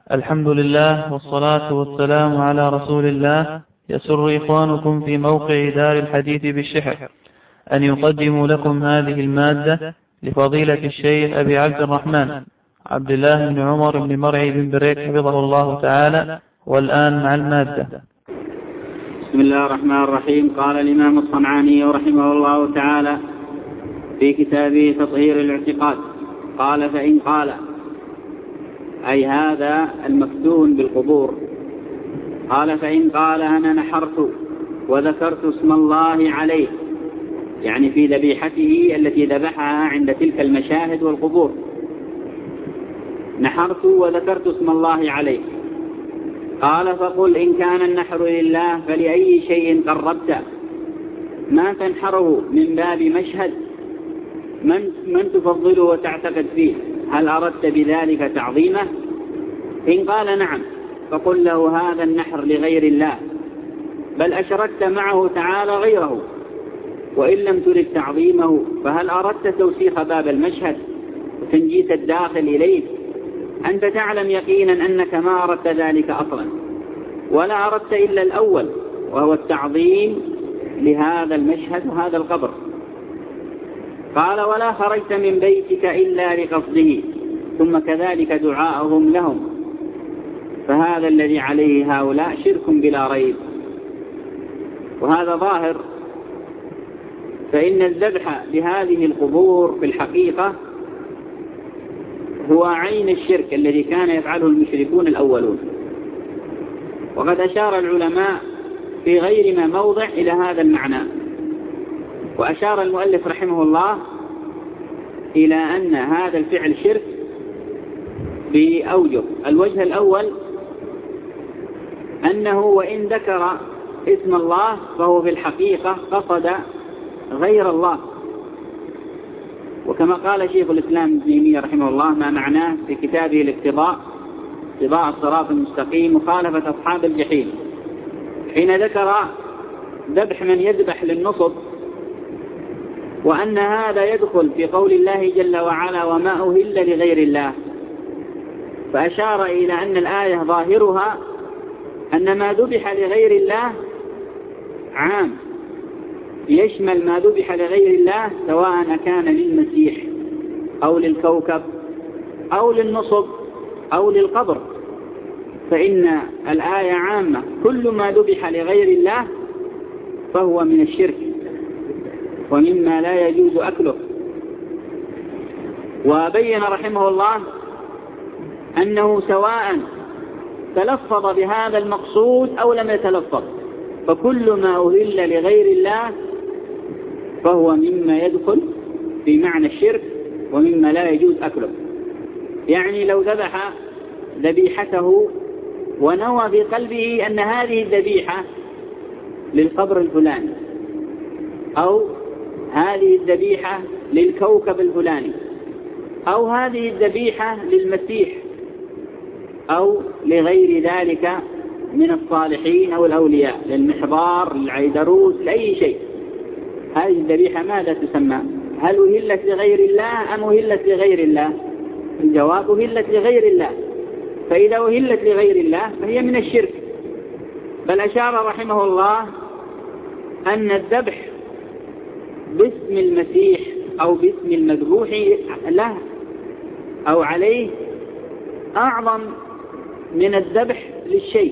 الحمد لله والصلاة والسلام على رسول الله. يسر إخوانكم في موقع دار الحديث بالشحر أن يقدموا لكم هذه المادة لفضيلة الشيخ أبي عبد الرحمن عبد الله بن عمر بن مرعي بن بريك حفظه الله تعالى. والآن مع المادة. بسم الله الرحمن الرحيم. قال الإمام الصنعاني رحمه الله تعالى في كتابه تطهير الاعتقاد، قال: فإن قال، أي هذا المفتون بالقبور، قال: فإن قال: أنا نحرت وذكرت اسم الله عليه، يعني في ذبيحته التي ذبحها عند تلك المشاهد والقبور، نحرت وذكرت اسم الله عليه. قال: فقل إن كان النحر لله فلأي شيء قربت؟ ما تنحره من باب مشهد من تفضله وتعتقد فيه؟ هل أردت بذلك تعظيمه؟ إن قال نعم، فقل له: هذا النحر لغير الله، بل أشركت معه تعالى غيره. وإن لم ترد تعظيمه، فهل أردت توسيخ باب المشهد وتنجيس الداخل إليه؟ أنت تعلم يقينا أنك ما أردت ذلك أصلا، ولا أردت إلا الأول، وهو التعظيم لهذا المشهد وهذا القبر. قال: ولا خرجت من بيتك إلا لقصده، ثم كذلك دعاءهم لهم، فهذا الذي عليه هؤلاء شرك بلا ريب. وهذا ظاهر، فإن الذبح لهذه القبور في الحقيقة هو عين الشرك الذي كان يفعله المشركون الأولون. وقد أشار العلماء في غير ما موضع إلى هذا المعنى. وأشار المؤلف رحمه الله إلى أن هذا الفعل شرك بأوجه. الوجه الأول أنه وإن ذكر اسم الله فهو في الحقيقة قصد غير الله، وكما قال شيخ الإسلام ابن تيمية رحمه الله ما معناه في كتابه الاقتضاء، اتباع الصراط المستقيم مخالفة أصحاب الجحيم، حين ذكر ذبح من يذبح للنصب، وأن هذا يدخل في قول الله جل وعلا: وما أهل لغير الله. فأشار إلى أن الآية ظاهرها أن ما ذبح لغير الله عام، يشمل ما ذبح لغير الله، سواء كان للمسيح أو للكوكب أو للنصب أو للقبر، فإن الآية عامة، كل ما ذبح لغير الله فهو من الشرك ومما لا يجوز أكله. وبين رحمه الله أنه سواء تلفظ بهذا المقصود أو لم يتلفظ، فكل ما أهل لغير الله فهو مما يدخل في معنى الشرك ومما لا يجوز أكله. يعني لو ذبح ذبيحته ونوى في قلبه أن هذه الذبيحة للقبر الفلاني، أو هذه الذبيحة للكوكب الفلاني، أو هذه الذبيحة للمسيح، أو لغير ذلك من الصالحين أو الأولياء، للمحضار، للعيدروس، لأي شيء، هذه الذبيحة ماذا تسمى؟ هل أهلت لغير الله أم أهلت لغير الله؟ الجواب: أهلت لغير الله. فإذا أهلت لغير الله فهي من الشرك. بل أشار رحمه الله أن الذبح باسم المسيح أو باسم المذبوح له أو عليه أعظم من الذبح للشيء،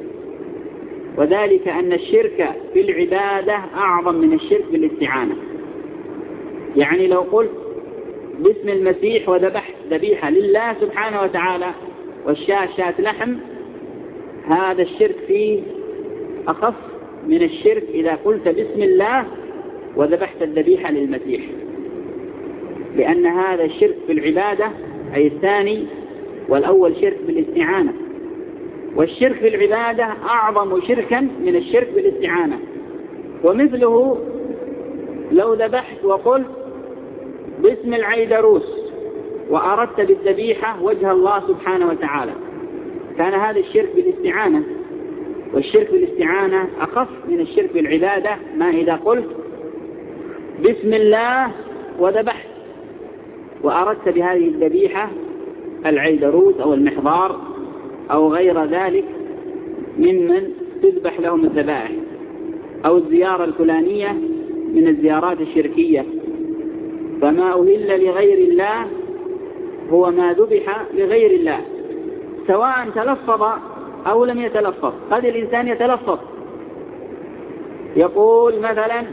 وذلك أن الشرك في العبادة أعظم من الشرك بالاستعانة. يعني لو قلت باسم المسيح وذبحت ذبيحة لله سبحانه وتعالى والشاة شاة لحم، هذا الشرك فيه أخف من الشرك إذا قلت باسم الله وذبحت الذبيحة للمسيح، لأن هذا الشرك في العبادة أي الثاني، والأول شرك بالاستعانة. والشرك في العبادة أعظم شركا من الشرك بالاستعانة. ومثله لو ذبحت وقلت باسم العيدروس وأردت بالذبيحة وجه الله سبحانه وتعالى، كان هذا الشرك بالاستعانة، والشرك بالاستعانة أخف من الشرك بالعبادة ما إذا قلت بسم الله وذبحت وأردت بهذه الذبيحة العيدروس أو المحضار أو غير ذلك ممن تذبح لهم الذبائح، أو الزيارة الفلانية من الزيارات الشركية. فما أهل لغير الله هو ما ذبح لغير الله، سواء تلفظ أو لم يتلفظ. قد الإنسان يتلفظ يقول مثلا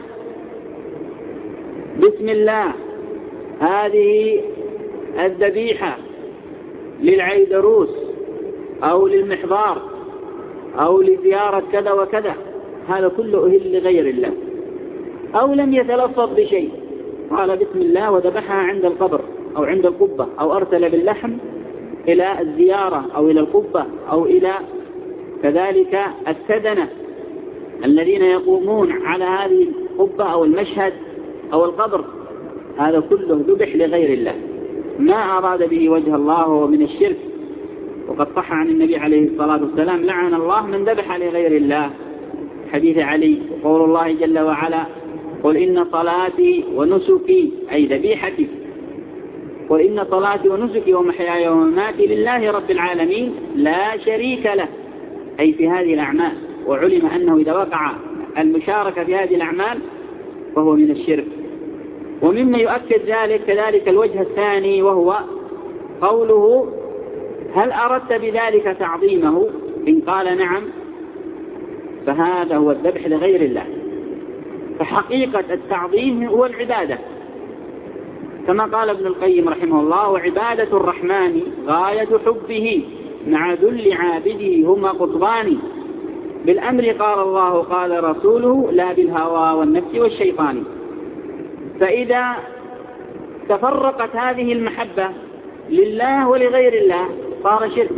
بسم الله هذه الذبيحة للعيدروس أو للمحضار أو لزيارة كذا وكذا، هذا كله أهل لغير الله. أو لم يتلفظ بشيء، قال بسم الله وذبحها عند القبر أو عند القبة، أو أرسل باللحم إلى الزيارة أو إلى القبة أو إلى كذلك السدنة الذين يقومون على هذه القبة أو المشهد أو القبر، هذا كله ذبح لغير الله ما أراد به وجه الله، وهو من الشرك. وقد صح عن النبي عليه الصلاة والسلام لعن الله من ذبح لغير الله، حديث علي. وقول الله جل وعلا قل إن صلاتي ونسكي أي ذبيحتي، قل إن صلاتي ونسكي ومحياي ومماتي لله رب العالمين لا شريك له، أي في هذه الأعمال. وعلم أنه إذا وقع المشاركة في هذه الأعمال فهو من الشرك. ومما يؤكد ذلك كذلك الوجه الثاني، وهو قوله هل أردت بذلك تعظيمه؟ إن قال نعم فهذا هو الذبح لغير الله. فحقيقة التعظيم هو العبادة، كما قال ابن القيم رحمه الله وعبادة الرحمن غاية حبه مع ذل عابده هما قطبان، بالأمر قال الله قال رسوله لا بالهوى والنفس والشيطان. فإذا تفرقت هذه المحبة لله ولغير الله صار شرك،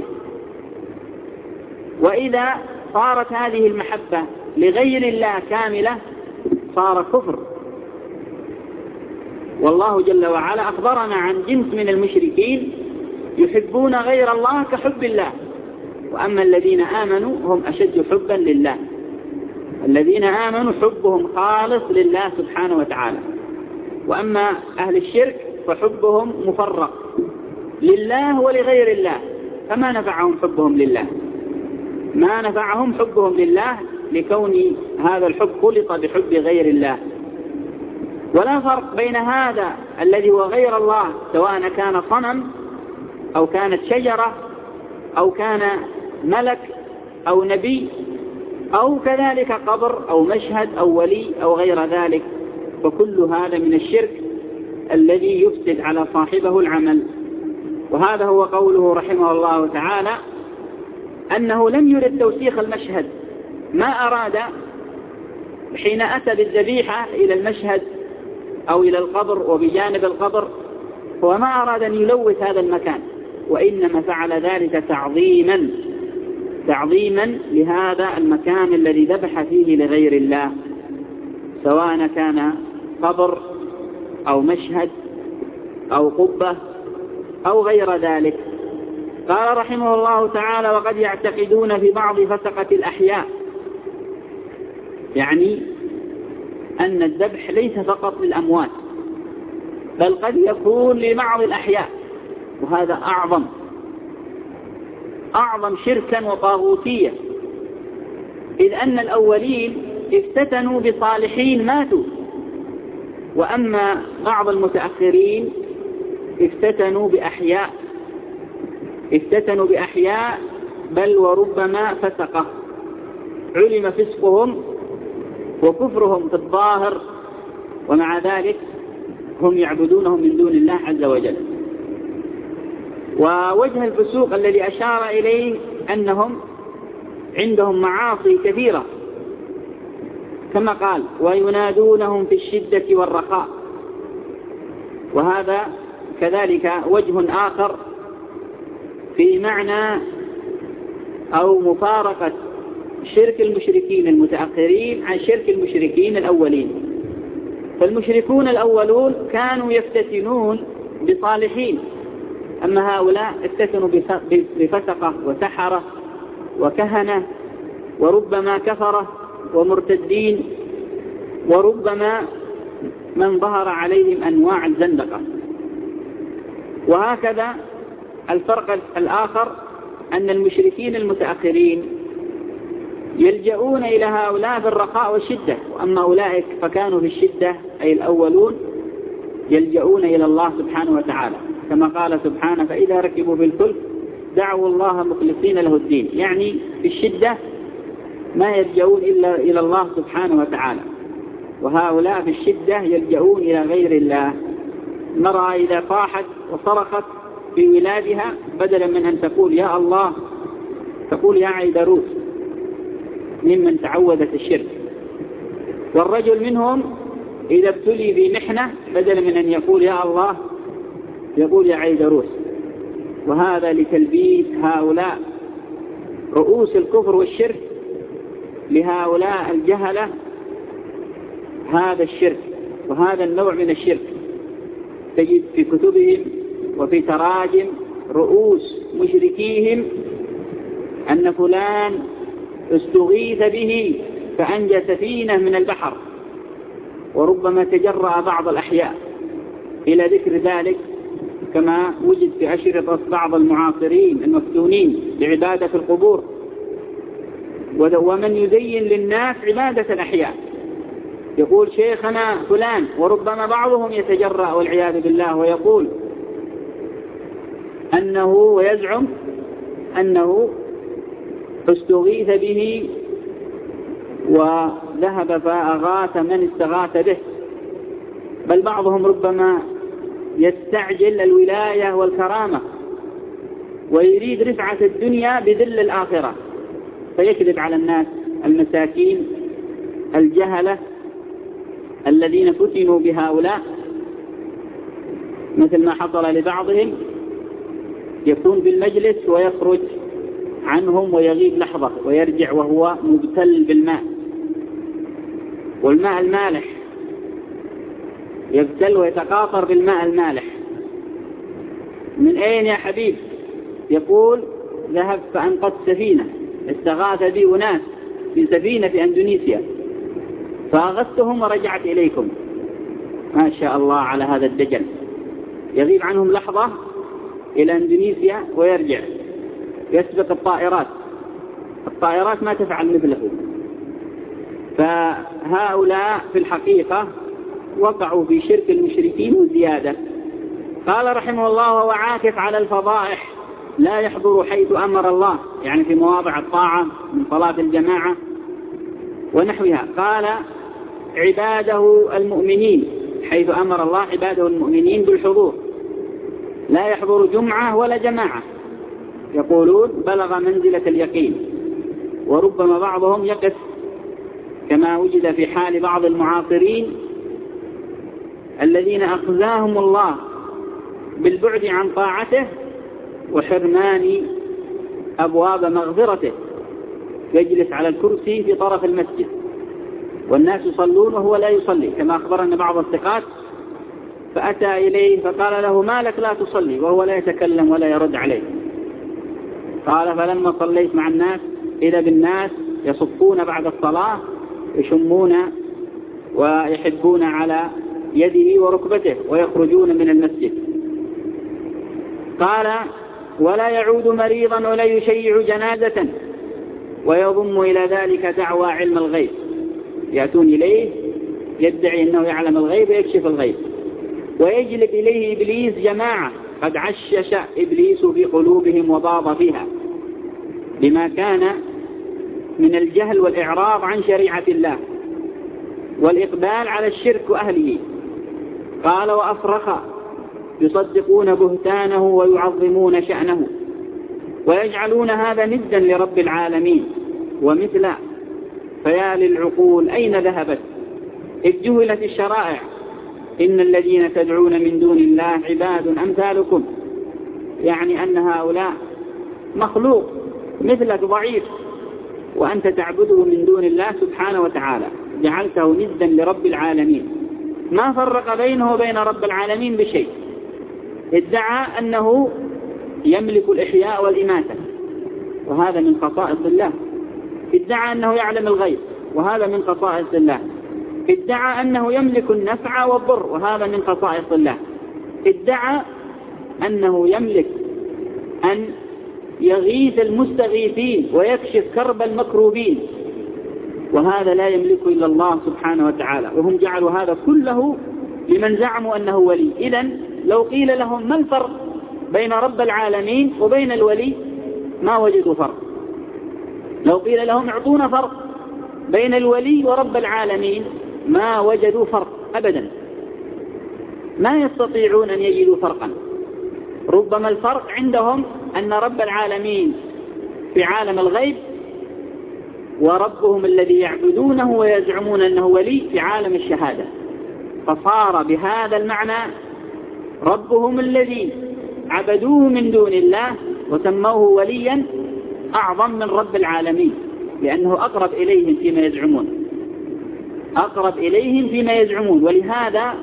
وإذا صارت هذه المحبة لغير الله كاملة صار كفر. والله جل وعلا أخبرنا عن جنس من المشركين يحبون غير الله كحب الله، وأما الذين آمنوا هم أشد حبا لله. الذين آمنوا حبهم خالص لله سبحانه وتعالى، وأما أهل الشرك فحبهم مفرق لله ولغير الله، فما نفعهم حبهم لله، ما نفعهم حبهم لله لكون هذا الحب خلط بحب غير الله. ولا فرق بين هذا الذي هو غير الله، سواء كان صنم أو كانت شجرة أو كان ملك أو نبي أو كذلك قبر أو مشهد أو ولي أو غير ذلك، فكل هذا من الشرك الذي يفسد على صاحبه العمل. وهذا هو قوله رحمه الله تعالى أنه لم يرد توسيخ المشهد، ما أراد حين أتى بالذبيحة إلى المشهد أو إلى القبر وبجانب القبر، هو ما أراد أن يلوث هذا المكان، وإنما فعل ذلك تعظيما لهذا المكان الذي ذبح فيه لغير الله، سواء كان قبر أو مشهد أو قبة أو غير ذلك. قال رحمه الله تعالى وقد يعتقدون في بعض فسقة الأحياء، يعني أن الذبح ليس فقط للأموات بل قد يكون لبعض الأحياء، وهذا أعظم شركا وطاغوتية، إذ أن الأولين افتتنوا بصالحين ماتوا، وأما بعض المتأخرين افتتنوا بأحياء بل وربما فسقة، علم فسقهم وكفرهم في الظاهر، ومع ذلك هم يعبدونهم من دون الله عز وجل. ووجه الفسوق الذي أشار إليه أنهم عندهم معاصي كثيرة، كما قال وينادونهم في الشدة والرخاء. وهذا كذلك وجه آخر في معنى أو مفارقة شرك المشركين المتأخرين عن شرك المشركين الأولين. فالمشركون الأولون كانوا يفتتنون بصالحين، أما هؤلاء افتتنوا بفسقة وسحرة وكهنة، وربما كفرة ومرتدين، وربما من ظهر عليهم أنواع الزندقة. وهكذا الفرق الآخر أن المشركين المتأخرين يلجؤون إلى هؤلاء في الرخاء والشدة، وأما أولئك فكانوا في الشدة أي الأولون يلجؤون إلى الله سبحانه وتعالى، كما قال سبحانه: فإذا ركبوا في الفلك دعوا الله مخلصين له الدين، يعني في الشدة ما يلجؤون إلا إلى الله سبحانه وتعالى، وهؤلاء في الشدة يلجؤون إلى غير الله. نرى إذا صاحت وصرخت في ولادها بدلا من أن تقول يا الله تقول يا عيدروس، ممن تعودت الشرك. والرجل منهم إذا ابتلي بمحنة بدلا من أن يقول يا الله يقول يا عيدروس، وهذا لتلبيس هؤلاء رؤوس الكفر والشرك لهؤلاء الجهلة هذا الشرك وهذا النوع من الشرك. تجد في كتبهم وفي تراجم رؤوس مشركيهم أن فلان استغيث به فأنجى سفينة من البحر، وربما تجرأ بعض الأحياء إلى ذكر ذلك، كما وجد في أشرطة بعض المعاصرين المفتونين بعبادة القبور، ومن يزين للناس عبادة الأحياء، يقول شيخنا فلان، وربما بعضهم يتجرأ والعياذ بالله ويقول أنه ويزعم أنه استغيث به وذهب فأغاث من استغاث به، بل بعضهم ربما يستعجل الولاية والكرامة ويريد رفعة الدنيا بذل الآخرة، فيكذب على الناس المساكين الجهلة الذين فتنوا بهؤلاء، مثل ما حصل لبعضهم يكون بالمجلس ويخرج عنهم ويغيب لحظة ويرجع وهو مبتل بالماء، والماء المالح يبتل ويتقاطر بالماء المالح. من أين يا حبيب؟ يقول ذهب فأنقذ سفينة، استغاث بي أناس في سفينة في أندونيسيا فأغثتهم ورجعت إليكم. ما شاء الله على هذا الدجل، يغيب عنهم لحظة إلى أندونيسيا ويرجع، يسبق الطائرات ما تفعل مثله. فهؤلاء في الحقيقة وقعوا في شرك المشركين وزيادة. قال رحمه الله: وهو عاكف على الفضائح لا يحضر حيث أمر الله، يعني في مواضع الطاعة من صلاة الجماعة ونحوها. قال عباده المؤمنين، حيث أمر الله عباده المؤمنين بالحضور، لا يحضر جمعة ولا جماعة، يقولون بلغ منزلة اليقين. وربما بعضهم يقف كما وجد في حال بعض المعاصرين الذين أخزاهم الله بالبعد عن طاعته وحرمان أبواب مغفرته، يجلس على الكرسي في طرف المسجد والناس يصلون وهو لا يصلي، كما أخبرنا بعض الثقات، فأتى إليه فقال له: ما لك لا تصلي؟ وهو لا يتكلم ولا يرد عليه. قال: فلما صليت مع الناس إذا بالناس يصفون بعد الصلاة يشمون ويحبون على يده وركبته ويخرجون من المسجد. قال: ولا يعود مريضا ولا يشيع جنازة، ويضم إلى ذلك دعوى علم الغيب، يأتون إليه يدعي أنه يعلم الغيب ويكشف الغيب. ويجلب إليه إبليس جماعة قد عشش إبليس في قلوبهم وباض فيها بما كان من الجهل والإعراض عن شريعة الله والإقبال على الشرك وأهله. قال: وأفرخ يصدقون بهتانه ويعظمون شأنه ويجعلون هذا ندا لرب العالمين ومثلا. فيا للعقول أين ذهبت إذ جهلت الشرائع؟ إن الذين تدعون من دون الله عباد أمثالكم، يعني أن هؤلاء مخلوق مثلك ضعيف، وأنت تعبده من دون الله سبحانه وتعالى، جعلته ندا لرب العالمين، ما فرق بينه وبين رب العالمين بشيء. ادعى أنه يملك الإحياء والإماتة، وهذا من خصائص الله. ادعى أنه يعلم الغيب، وهذا من خصائص الله. ادعى أنه يملك النفع والضر، وهذا من خصائص الله. ادعى أنه يملك أن يغيث المستغيثين ويكشف كرب المكروبين، وهذا لا يملك إلا الله سبحانه وتعالى. وهم جعلوا هذا كله لمن زعموا أنه ولي. إذن لو قيل لهم ما الفرق بين رب العالمين وبين الولي ما وجدوا فرق. لو قيل لهم اعطونا فرق بين الولي ورب العالمين ما وجدوا فرق أبدا، ما يستطيعون أن يجدوا فرقا. ربما الفرق عندهم أن رب العالمين في عالم الغيب، وربهم الذي يعبدونه ويزعمون أنه ولي في عالم الشهادة، فصار بهذا المعنى ربهم الذي عبدوه من دون الله وسموه وليا أعظم من رب العالمين، لأنه أقرب إليهم فيما يزعمون، أقرب إليهم فيما يزعمون. ولهذا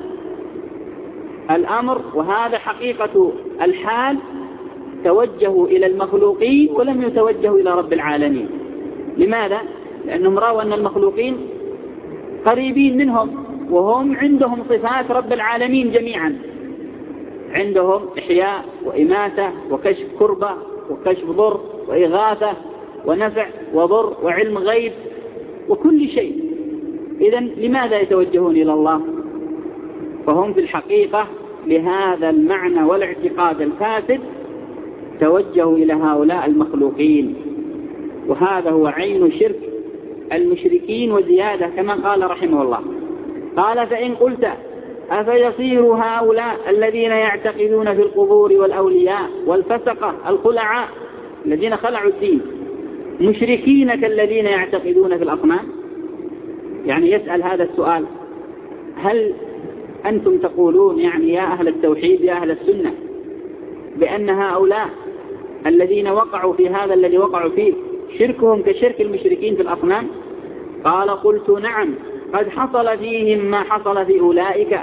الأمر، وهذا حقيقة الحال، توجهوا إلى المخلوقين ولم يتوجهوا إلى رب العالمين. لماذا؟ لأنهم رأوا أن المخلوقين قريبين منهم، وهم عندهم صفات رب العالمين جميعا، عندهم إحياء وإماتة وكشف كربة وكشف ضر وإغاثة ونفع وضر وعلم غيب وكل شيء. إذن لماذا يتوجهون إلى الله؟ فهم في الحقيقة لهذا المعنى والاعتقاد الفاسد توجهوا إلى هؤلاء المخلوقين، وهذا هو عين شرك المشركين وزيادة، كما قال رحمه الله. قال: فإن قلت أفيصير هؤلاء الذين يعتقدون في القبور والأولياء والفسقة الخلعاء الذين خلعوا الدين مشركين كالذين يعتقدون في الأصنام؟ يعني يسأل هذا السؤال: هل أنتم تقولون يعني يا أهل التوحيد يا أهل السنة بأن هؤلاء الذين وقعوا في هذا الذي وقعوا فيه شركهم كشرك المشركين في الأصنام؟ قال: قلت نعم، قد حصل فيهم ما حصل في أولئك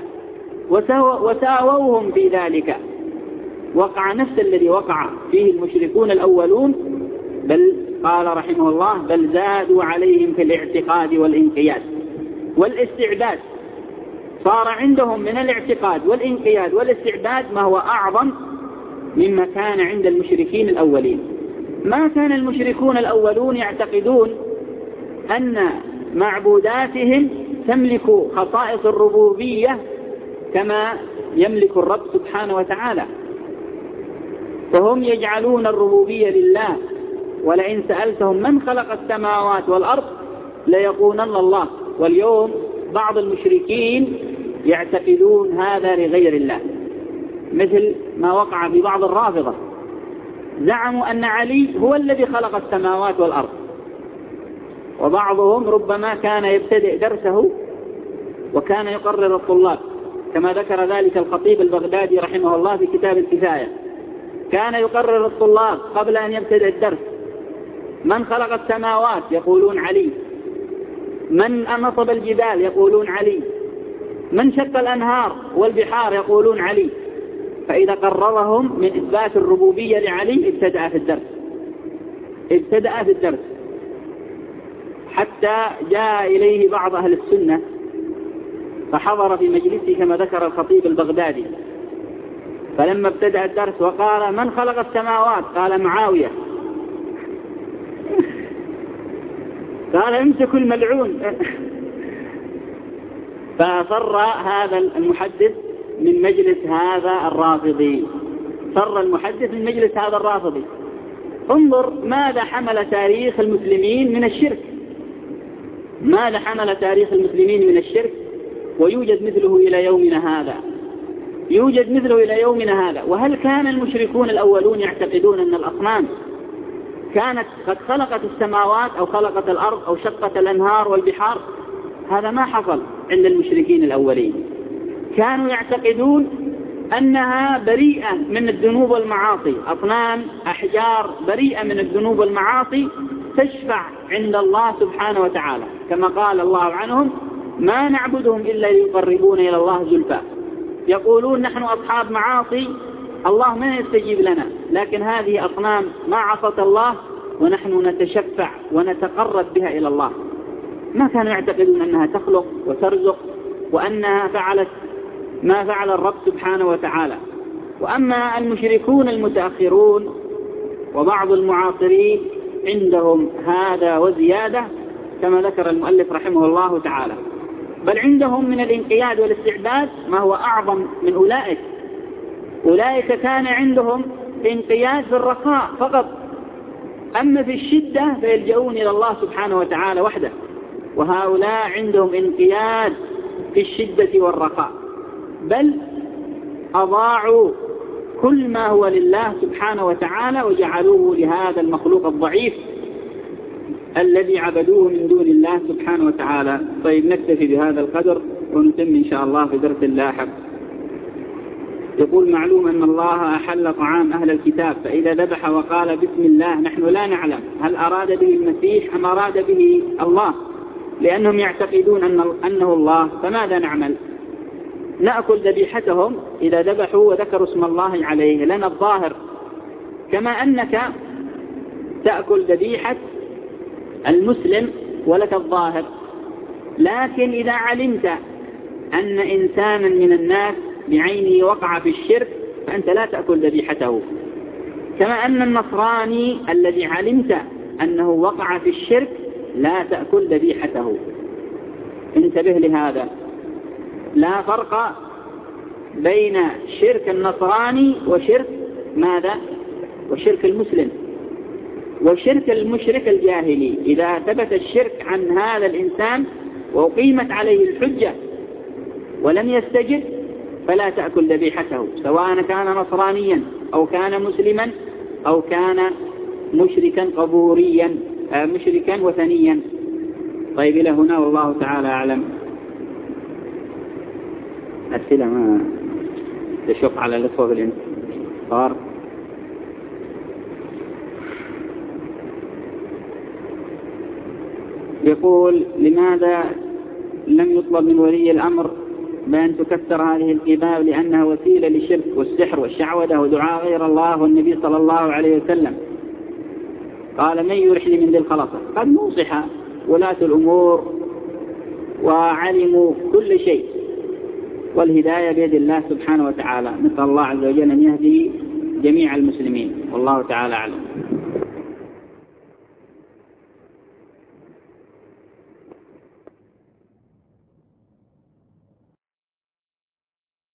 وساووهم في ذلك، وقع نفس الذي وقع فيه المشركون الأولون، بل قال رحمه الله: بل زادوا عليهم في الاعتقاد والانقياد والاستعداد. صار عندهم من الاعتقاد والانقياد والاستعداد ما هو أعظم مما كان عند المشركين الأولين. ما كان المشركون الأولون يعتقدون أن معبوداتهم تملك خصائص الربوبية كما يملك الرب سبحانه وتعالى، فهم يجعلون الربوبية لله، ولئن سألتهم من خلق السماوات والأرض ليقولن الله. واليوم بعض المشركين يعتقدون هذا لغير الله، مثل ما وقع في بعض الرافضة، زعموا أن علي هو الذي خلق السماوات والأرض. وبعضهم ربما كان يبتدئ درسه وكان يقرر الطلاب، كما ذكر ذلك الخطيب البغدادي رحمه الله في كتاب الكفاية، كان يقرر الطلاب قبل أن يبتدئ الدرس: من خلق السماوات؟ يقولون علي. من نصب الجبال؟ يقولون علي. من شق الأنهار والبحار؟ يقولون علي. فإذا قررهم من إثبات الربوبية لعلي ابتدأ في الدرس حتى جاء إليه بعض أهل السنة فحضر في مجلسه كما ذكر الخطيب البغدادي، فلما ابتدأ الدرس وقال: من خلق السماوات؟ قال: معاوية. قال: امسكوا الملعون. فصر هذا المحدث من مجلس هذا الرافضي، انظر ماذا حمل تاريخ المسلمين من الشرك، ويوجد مثله إلى يومنا هذا. وهل كان المشركون الأولون يعتقدون أن الأصنام كانت قد خلقت السماوات أو خلقت الأرض أو شقت الأنهار والبحار؟ هذا ما حصل عند المشركين الأولين. كانوا يعتقدون أنها بريئة من الذنوب والمعاصي، أصنام أحجار بريئة من الذنوب والمعاصي تشفع عند الله سبحانه وتعالى، كما قال الله عنهم: ما نعبدهم إلا ليقربون إلى الله زلفى. يقولون نحن أصحاب معاصي الله ما يستجيب لنا، لكن هذه أصنام ما عصت الله ونحن نتشفع ونتقرب بها إلى الله. ما كانوا يعتقدون أنها تخلق وترزق وأنها فعلت ما فعل الرب سبحانه وتعالى. وأما المشركون المتأخرون وبعض المعاصرين عندهم هذا وزيادة كما ذكر المؤلف رحمه الله تعالى، بل عندهم من الانقياد والاستعباد ما هو أعظم من أولئك. أولئك كان عندهم انقياد في الرخاء فقط، أما في الشدة فيلجؤون إلى الله سبحانه وتعالى وحده، وهؤلاء عندهم انقياد في الشدة والرخاء، بل أضاعوا كل ما هو لله سبحانه وتعالى وجعلوه لهذا المخلوق الضعيف الذي عبدوه من دون الله سبحانه وتعالى. طيب نكتفي بهذا القدر ونتم إن شاء الله في درس لاحق. يقول: معلوم أن الله أحل طعام أهل الكتاب، فإذا ذبح وقال بسم الله نحن لا نعلم هل أراد به المسيح أم أراد به الله، لأنهم يعتقدون أنه الله، فماذا نعمل؟ نأكل ذبيحتهم إذا ذبحوا وذكروا اسم الله عليه، لنا الظاهر، كما أنك تأكل ذبيحة المسلم ولك الظاهر. لكن إذا علمت أن إنسانا من الناس بعينه وقع في الشرك فأنت لا تأكل ذبيحته، كما أن النصراني الذي علمت أنه وقع في الشرك لا تأكل ذبيحته. انتبه لهذا، لا فرق بين شرك النصراني وشرك ماذا؟ وشرك المسلم. وشرك المشرك الجاهلي إذا ثبت الشرك عن هذا الإنسان وقيمت عليه الحجة ولم يستجب فلا تأكل ذبيحته، سواء كان نصرانيا أو كان مسلما أو كان مشركا قبوريا، مشركا وثنيا. طيب إلى هنا والله تعالى أعلم. أسئلة ما تشق على الأخوة بالانتصار. يقول: لماذا لم يطلب من ولي الأمر بأن تكسر هذه القباب لأنها وسيلة للشرك والسحر والشعوذة ودعاء غير الله والنبي صلى الله عليه وسلم؟ قال: من يرحل من ذي الخلصة؟ قد نصح ولاة الأمور وعلموا كل شيء، والهداية بيد الله سبحانه وتعالى. نسأل الله عز وجل أن يهدي جميع المسلمين، والله تعالى أعلم.